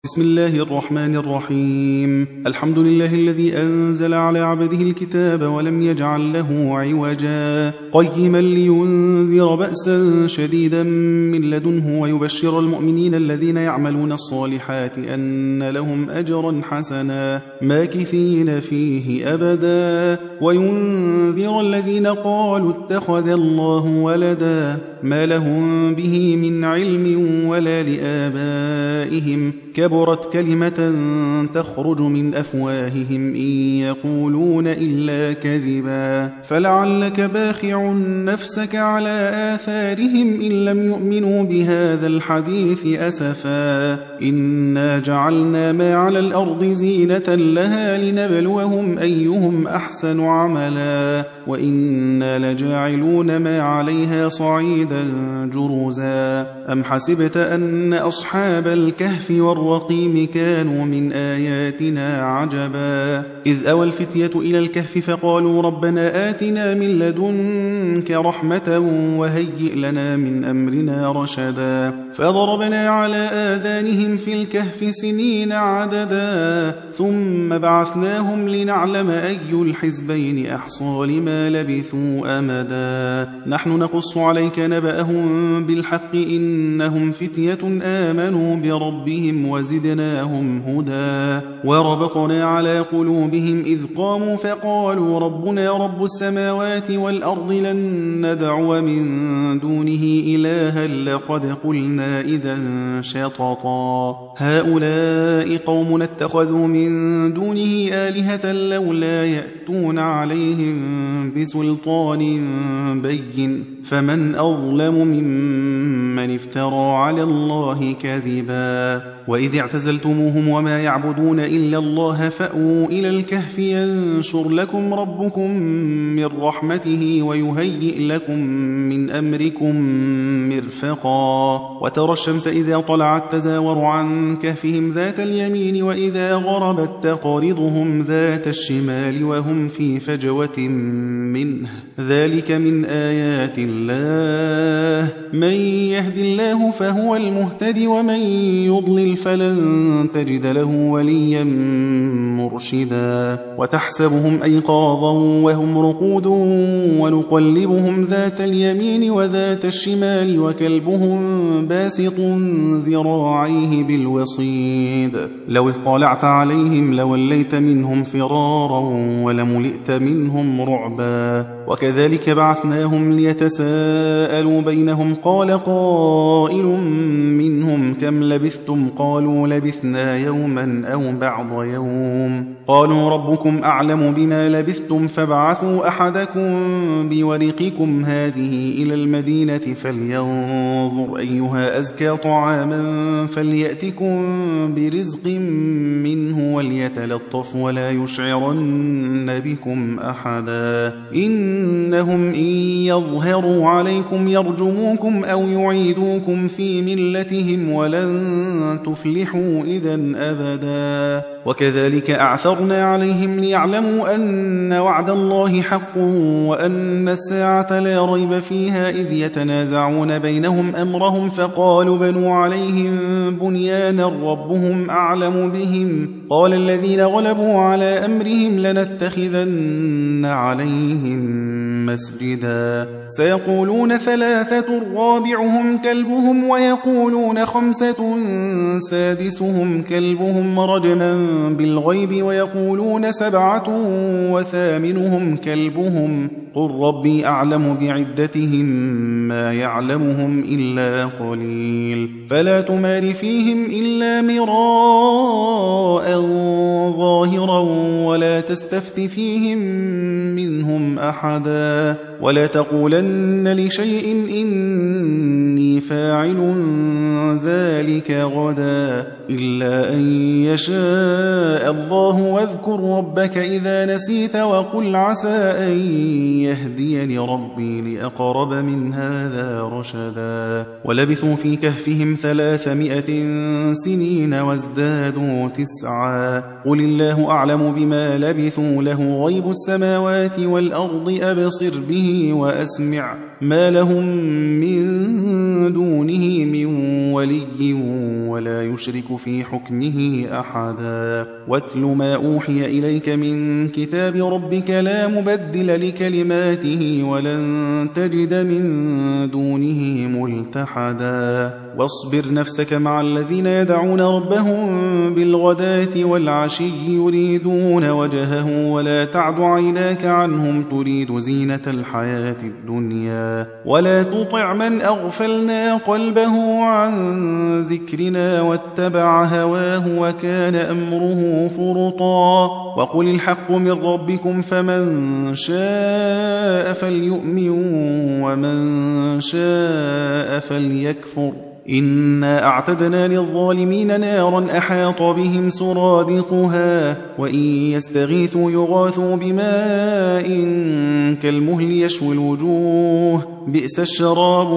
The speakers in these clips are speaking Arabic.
بسم الله الرحمن الرحيم. الحمد لله الذي أنزل على عبده الكتاب ولم يجعل له عوجا قيما لينذر بأسا شديدا من لدنه ويبشر المؤمنين الذين يعملون الصالحات أن لهم أجرا حسنا ماكثين فيه أبدا وينذر الذين قالوا اتخذ الله ولدا ما لهم به من علم ولا لآبائهم كبرت كلمة تخرج من أفواههم إن يقولون إلا كذبا فلعلك باخع نفسك على آثارهم إن لم يؤمنوا بهذا الحديث أسفا إنا جعلنا ما على الأرض زينة لها لنبلوهم أيهم أحسن عملا وإنا لجاعلون ما عليها صعيدا جرزا أم حسبت أن أصحاب الكهف والرقيم كانوا من آياتنا عجبا إذ أوى الفتية إلى الكهف فقالوا ربنا آتنا من لدنك رحمة وهيئ لنا من أمرنا رشدا فضربنا على آذانهم في الكهف سنين عددا ثم بعثناهم لنعلم أي الحزبين أحصى لما لبثوا أمدا نحن نقص عليك نبأهم بالحق إنهم فتية آمنوا بربهم وزدناهم هدى وربطنا على قلوبهم إذ قاموا فقالوا ربنا رب السماوات والأرض لن ندعو من دونه إلها لقد قلنا إذا شططا هؤلاء قوم اتخذوا من دونه آلهة لولا يأتون عليهم بسلطان بين فمن أظلم ممن افترى على الله كذبا وإذ اعتزلتموهم وما يعبدون إلا الله فأووا إلى الكهف ينشر لكم ربكم من رحمته ويهيئ لكم من أمركم مرفقا وترى الشمس إذا طلعت تزاور عن كهفهم ذات اليمين وإذا غربت تقرضهم ذات الشمال وهم في فجوة منه ذلك من آيات الله من يهد الله فهو المهتد ومن يضلل فلن تجد له وليا مرشدا وتحسبهم أيقاظا وهم رقود ونقلبهم ذات اليمين وذات الشمال وكلبهم باسط ذراعيه بالوصيد لو اطلعت عليهم لوليت منهم فرارا ولملئت منهم رعبا وكذلك بعثناهم ليتساءلوا بينهم قال قائل منهم كم لبثتم قالوا لبثنا يوما أو بعض يوم قالوا ربكم أعلم بما لبثتم فابعثوا أحدكم بورقكم هذه إلى المدينة فلينظر أيها أزكى طعاما فليأتكم برزق منه وليتلطف ولا يشعرن بكم أحدا إنهم إن يظهروا عليكم يرجموكم أو يعيدوكم في ملتهم ولن تفلحوا إذن أبدا وكذلك أعثرنا عليهم ليعلموا أن وعد الله حق وأن الساعة لا ريب فيها إذ يتنازعون بينهم أمرهم فقالوا بنوا عليهم بنيانا ربهم أعلم بهم قال الذين غلبوا على أمرهم لنتخذن عليهم مسجدا سيقولون ثلاثة رابعهم كلبهم ويقولون خمسة سادسهم كلبهم رجما بالغيب ويقولون سبعة وثامنهم كلبهم قل ربي أعلم بعدتهم ما يعلمهم إلا قليل فلا تمار فيهم إلا مراء ظاهرا ولا تستفت فيهم منهم أحدا ولا تقولن لشيء إني فاعل ذلك غدا إلا أن يشاء الله واذكر ربك إذا نسيت وقل عسى أن يهديني ربي لأقرب من هذا رشدا ولبثوا في كهفهم 300 سنين وازدادوا 9 قل الله أعلم بما لبثوا له غيب السماوات والأرض أبصر به وأسمع ما لهم من دونه من ولي ولا يشرك في حكمه أحدا واتل ما أوحي إليك من كتاب ربك لا مبدل لكلماته ولن تجد من دونه ملتحدا واصبر نفسك مع الذين يدعون ربهم بالغداة والعشي يريدون وجهه ولا تعد عيناك عنهم تريد زينة الحياة الدنيا ولا تطع من أغفلنا قلبه عن ذكرنا واتبع هواه وكان أمره فرطا وقل الحق من ربكم فمن شاء فليؤمن ومن شاء فليكفر إنا أعتدنا للظالمين نارا أحاط بهم سرادقها وإن يستغيثوا يغاثوا بماء كالمهل يشوي الوجوه بئس الشراب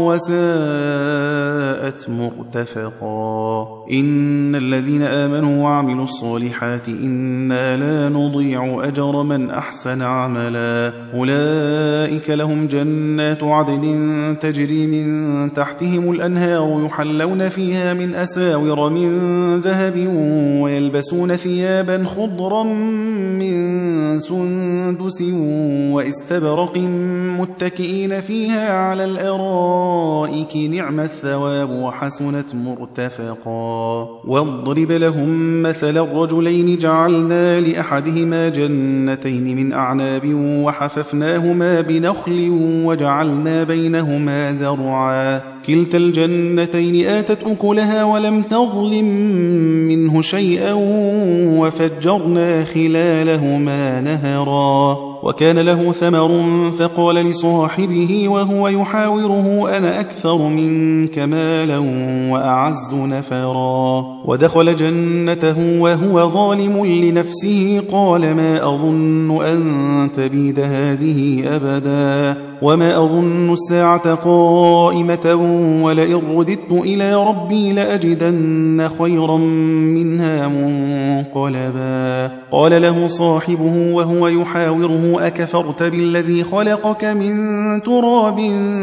وساءت مرتفقا إن الذين آمنوا وعملوا الصالحات إنا لا نضيع أجر من أحسن عملا أولئك لهم جنات عدن تجري من تحتهم الأنهار يحلون فيها من أساور من ذهب ويلبسون ثيابا خضرا من سندس واستبرق متكئين فيها على الأرائك نعم الثواب وحسنت مرتفقا واضرب لهم مثل الرجلين جعلنا لأحدهما جنتين من أعناب وحففناهما بنخل وجعلنا بينهما زرعا كلتا الجنتين آتت أكلها ولم تظلم منه شيئا وفجرنا خلالهما نهرا وكان له ثمر فقال لصاحبه وهو يحاوره أنا أكثر منك مالا وأعز نفرا ودخل جنته وهو ظالم لنفسه قال ما أظن أن تبيد هذه أبدا وما أظن الساعة قائمة ولئن رددت إلى ربي لأجدن خيرا منها منقلبا قال له صاحبه وهو يحاوره أكفرت بالذي خلقك من تراب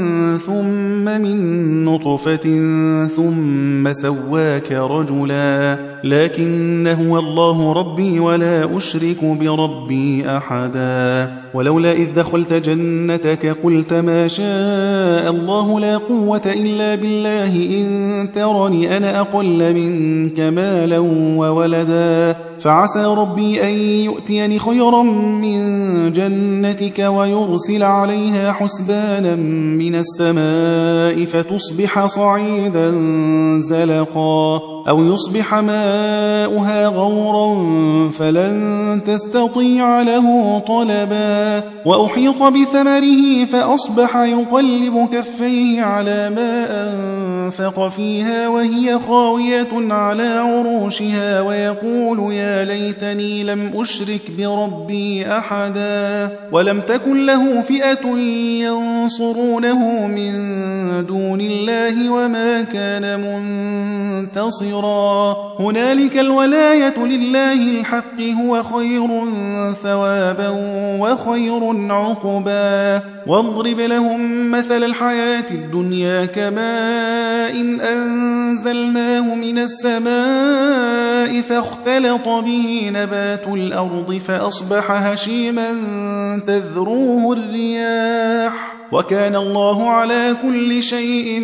ثم من نطفة ثم سواك رجلا لكن هو الله ربي ولا أشرك بربي أحدا ولولا إذ دخلت جنتك قلت ما شاء الله لا قوة إلا بالله إن ترني أنا أقل منك مالا وولدا فعسى ربي أن يؤتيني خيرا من جنتك ويرسل عليها حسبانا من السماء فتصبح صعيدا زلقا أو يصبح ماؤها غورا فلن تستطيع له طلبا وأحيط بثمره فأصبح يقلب كفيه على ما أنفق فيها وهي خاوية على عروشها ويقول يا ليتني لم أشرك بربي أحدا ولم تكن له فئة ينصرونه من دون الله وما كان منتصرا هنالك الولاية لله الحق هو خير ثوابا وخير عقبا واضرب لهم مثل الحياة الدنيا كماء أنزلناه من السماء فاختلط به نبات الأرض فأصبح هشيما تذروه الرياح وكان الله على كل شيء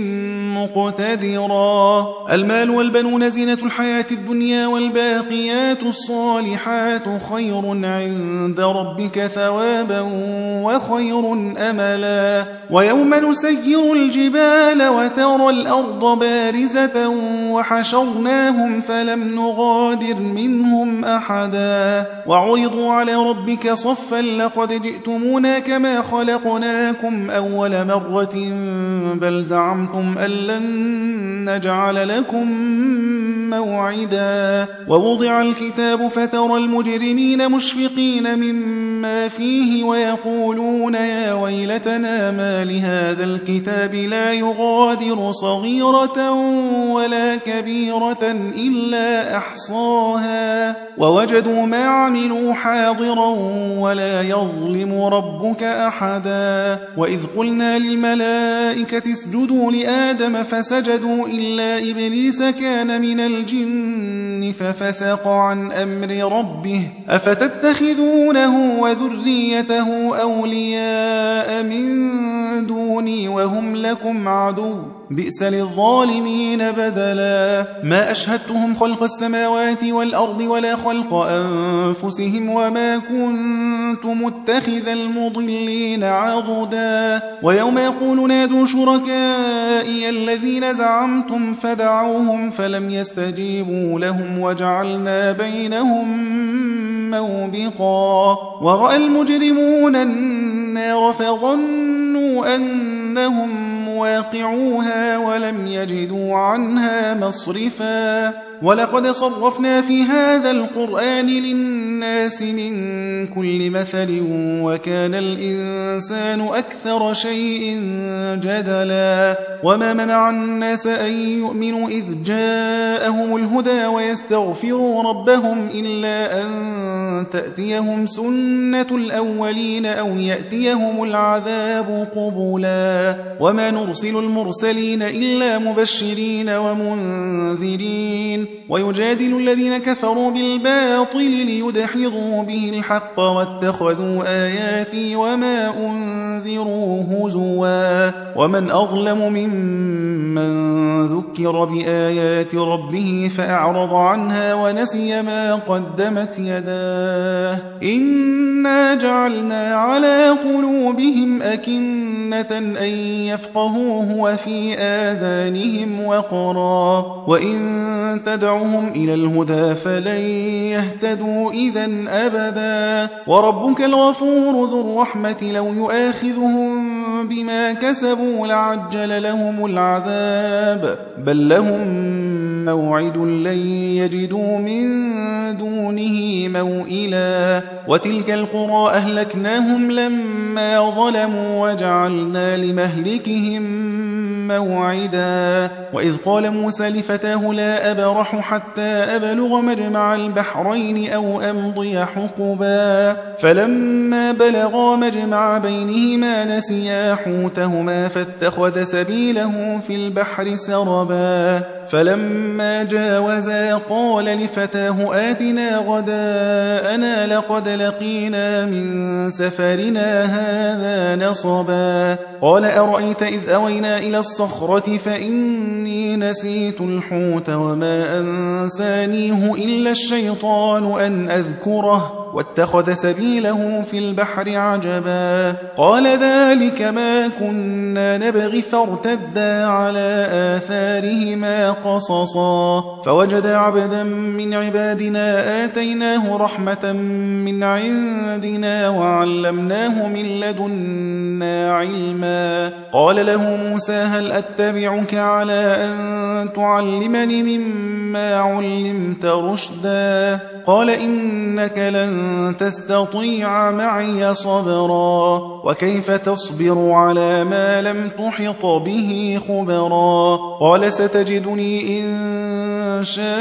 مقتدرا المال والبنون زينة الحياة الدنيا والباقيات الصالحات خير عند ربك ثوابا وخير أملا ويوم نسير الجبال وترى الأرض بارزة وحشرناهم فلم نغادر منهم أحدا وعرضوا على ربك صفا لقد جئتمونا كما خلقناكم أول مرة بل زعمتم أن لن نجعل لكم موعدا ووضع الكتاب فترى المجرمين مشفقين مما فيه ويقولون يا ويلتنا ما لهذا الكتاب لا يغادر صغيرة ولا كبيرة إلا أحصاها ووجدوا ما عملوا حاضرا ولا يظلم ربك أحدا وإذ قلنا للملائكة اسجدوا لآدم فسجدوا إلا إبليس كان من الجن ففسق عن أمر ربه أفتتخذونه وذريته أولياء من دوني وهم لكم عدو بئس للظالمين بدلا ما أشهدتهم خلق السماوات والأرض ولا خلق أنفسهم وما كنت متخذ المضلين عضدا ويوم يقول نادوا شركائي الذين زعمتم فدعوهم فلم يستجيبوا لهم وجعلنا بينهم موبقا ورأى المجرمون النار فظنوا أنهم مواقعوها ولم يجدوا عنها مصرفا ولقد صرفنا في هذا القرآن للناس من كل مثل وكان الإنسان أكثر شيء جدلا وما منع الناس أن يؤمنوا إذ جاءهم الهدى ويستغفروا ربهم إلا أن تأتيهم سنة الأولين أو يأتيهم العذاب قبلا وما نرسل المرسلين إلا مبشرين ومنذرين ويجادل الذين كفروا بالباطل ليدحضوا به الحق واتخذوا آياتي وما أنذروا هزوا ومن أظلم ممن ذكر بآيات ربه فأعرض عنها ونسي ما قدمت يداه إنا جعلنا على قلوبهم أكنة أن يفقهوه وفي آذانهم وقرا وإن تدعهم إلى الهدى فلن يهتدوا إذن أبدا وربك الغفور ذو الرحمة لو يؤاخذهم بما كسبوا لعجل لهم العذاب بل لهم موعد لن يجدوا من دونه موئلا وتلك القرى أهلكناهم لما ظلموا وجعلنا لمهلكهم موعدا وإذ قال موسى لفتاه لا أبرح حتى أبلغ مجمع البحرين أو أمضي حقبا فلما بلغا مجمع بينهما نسيا حوتهما فاتخذ سبيله في البحر سربا فلما جاوزا قال لفتاه آتنا غداءنا لقد لقينا من سفرنا هذا نصبا قال أرأيت إذ أوينا إلى الصخرة فإني نسيت الحوت وما أنسانيه إلا الشيطان أن أذكره واتخذ سبيله في البحر عجبا قال ذلك ما كنا نبغي فارتدا على آثارهما قصصا فوجد عبدا من عبادنا آتيناه رحمة من عندنا وعلمناه من لدنا علما قال له موسى هل أتبعك على أن تعلمني مما علمت رشدا قال إنك لن تستطيع معي صبرا وكيف تصبر على ما لم تحط به خبرا قال ستجدني إن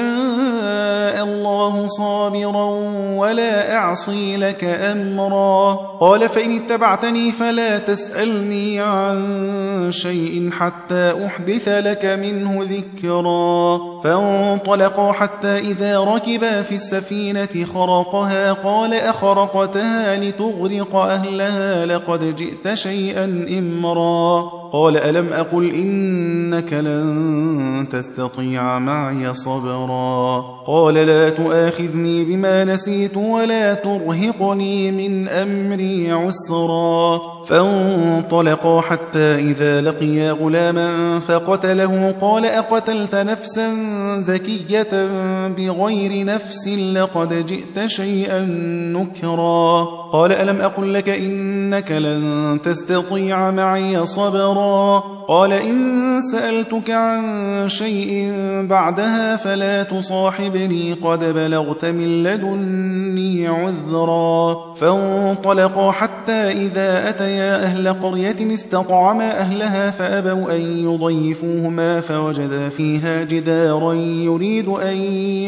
شاء الله صابرا ولا أعصي لك أمرا قال فإن اتبعتني فلا تسألني عن شيء حتى أحدث لك منه ذكرا فانطلقا حتى إذا ركبا في السفينة خرقها قال أخرقتها لتغرق أهلها لقد جئت شيئا إمرا قال ألم أقل إنك لن تستطيع معي صبرا قال لا تؤاخذني بما نسيت ولا ترهقني من أمري عسرا فانطلقا حتى إذا لقيا غلاما فقتله قال أقتلت نفسا زكية بغير نفس لقد جئت شيئا نكرا قال ألم أقل لك إنك لن تستطيع معي صبرا قال إن سألتك عن شيء بعدها فلا تصاحبني قد بلغت من لدني عذرا فانطلقا حتى إذا أتيا أهل قرية استطعما أهلها فأبوا أن يضيفوهما فوجدا فيها جدارا يريد أن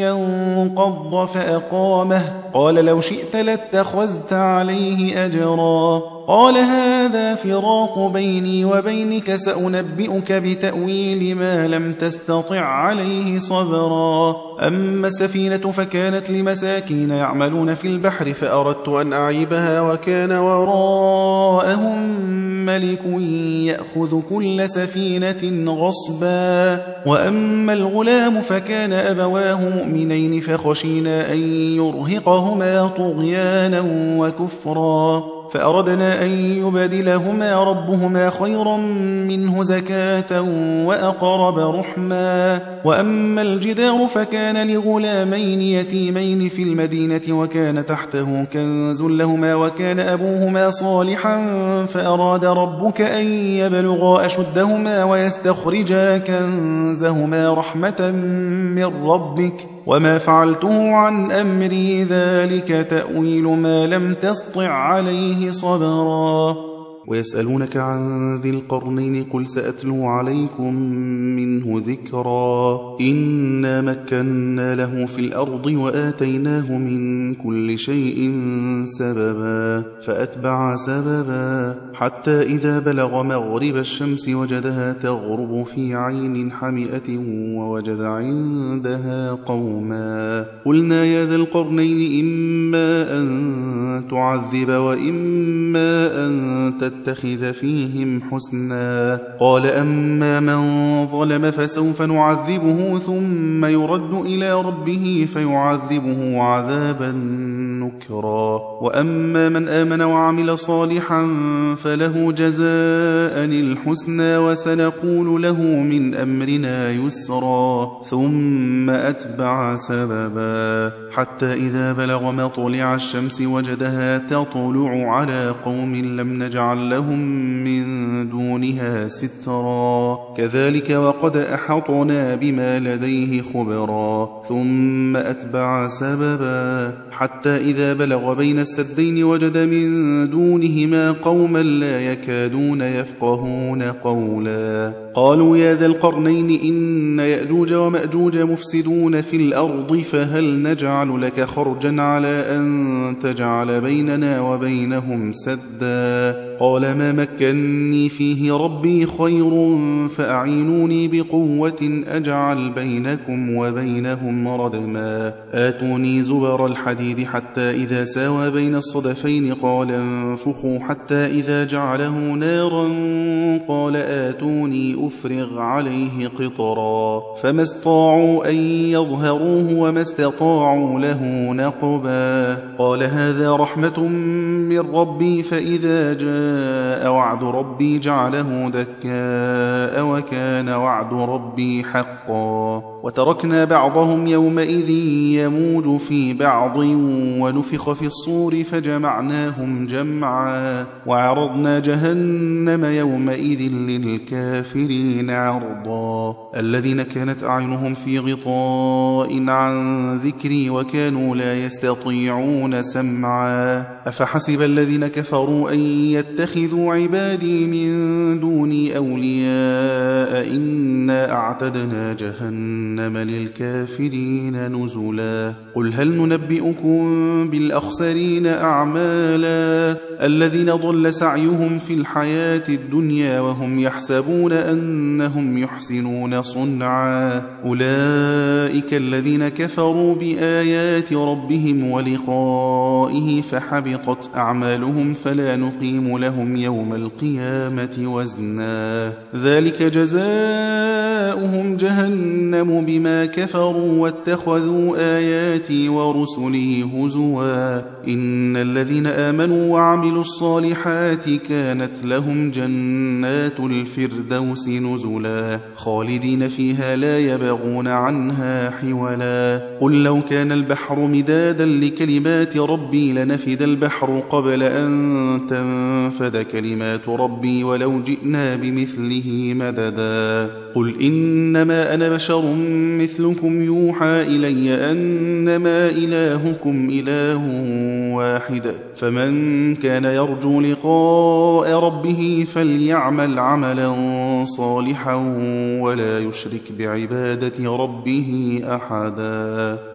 ينقض فأقامه قال لو شئت لاتخذت عليه أجرا قال هذا فراق بيني وبينك سأنبئك بتأويل ما لم تستطع عليه صبرا أما السفينة فكانت لمساكين يعملون في البحر فأردت أن أعيبها وكان وراءهم ملك يأخذ كل سفينة غصبا وأما الغلام فكان أبواه مؤمنين فخشينا أن يرهقهما طغيانا وكفرا فأردنا أن يبدلهما ربهما خيرا منه زكاة وأقرب رحما وأما الجدار فكان لغلامين يتيمين في المدينة وكان تحته كنز لهما وكان أبوهما صالحا فأراد ربك أن يبلغا أشدهما ويستخرجا كنزهما رحمة من ربك وما فعلته عن أمري ذلك تأويل ما لم تسطع عليه صبرا ويسألونك عن ذي القرنين قل سأتلو عليكم منه ذكرا إنا مكنا له في الأرض وآتيناه من كل شيء سببا فأتبع سببا حتى إذا بلغ مغرب الشمس وجدها تغرب في عين حمئة ووجد عندها قوما قلنا يا ذا القرنين إما أن تعذب وإما أن تتخذ فيهم حسنا قال أما من ظلم فسوف نعذبه ثم يرد إلى ربه فيعذبه عذابا نكرا وأما من آمن وعمل صالحا فله جزاء الحسنى وسنقول له من أمرنا يسرا ثم أتبع سببا حتى إذا بلغ مطلع الشمس وجدها تطلع على قوم لم نجعل لهم من دونها سترا كذلك وقد أحطنا بما لديه خبرا ثم أتبع سببا حتى إذا بلغ بين السدين وجد من دونهما قوما لا يكادون يفقهون قولا قالوا يا ذا القرنين إن يأجوج ومأجوج مفسدون في الأرض فهل نجعل لك خرجا على أن تجعل بيننا وبينهم سدا قال ما مكني فيه ربي خير فأعينوني بقوة أجعل بينكم وبينهم ردما آتوني زبر الحديد حتى إذا ساوى بين الصدفين قال انفخوا حتى إذا جعله نارا قال آتوني أفرغ عليه قطرا فما استطاعوا أن يظهروه وما استطاعوا له نقبا قال هذا رحمة من ربي فإذا جاء وعد ربي جعله دكاء وكان وعد ربي حقا وتركنا بعضهم يومئذ يموج في بعض ونفخ في الصور فجمعناهم جمعا وعرضنا جهنم يومئذ للكافرين عرضا الذين كانت أعينهم في غطاء عن ذكري وكانوا لا يستطيعون سمعا أفحسب الذين كفروا أن يتخذوا عبادي من دوني أولياء إنا أعتدنا جهنم للكافرين نزلا قل هل ننبئكم بالأخسرين أعمالا الذين ضل سعيهم في الحياة الدنيا وهم يحسبون أنهم يحسنون صنعا أولئك الذين كفروا بآيات ربهم ولقائه فحبطت أعمالهم فلا نقيم لهم يوم القيامة وزنا ذلك جزاؤهم جهنم بما كفروا واتخذوا آياتي ورسلي هزوا إن الذين آمنوا وعملوا وعملوا الصالحات كانت لهم جنات الفردوس نزلا خالدين فيها لا يبغون عنها حولا قل لو كان البحر مدادا لكلمات ربي لنفد البحر قبل أن تنفد كلمات ربي ولو جئنا بمثله مددا قل إنما أنا بشر مثلكم يوحى إلي أنما إلهكم إله واحد فمن كان يرجو لقاء ربه فليعمل عملا صالحا ولا يشرك بعبادة ربه أحدا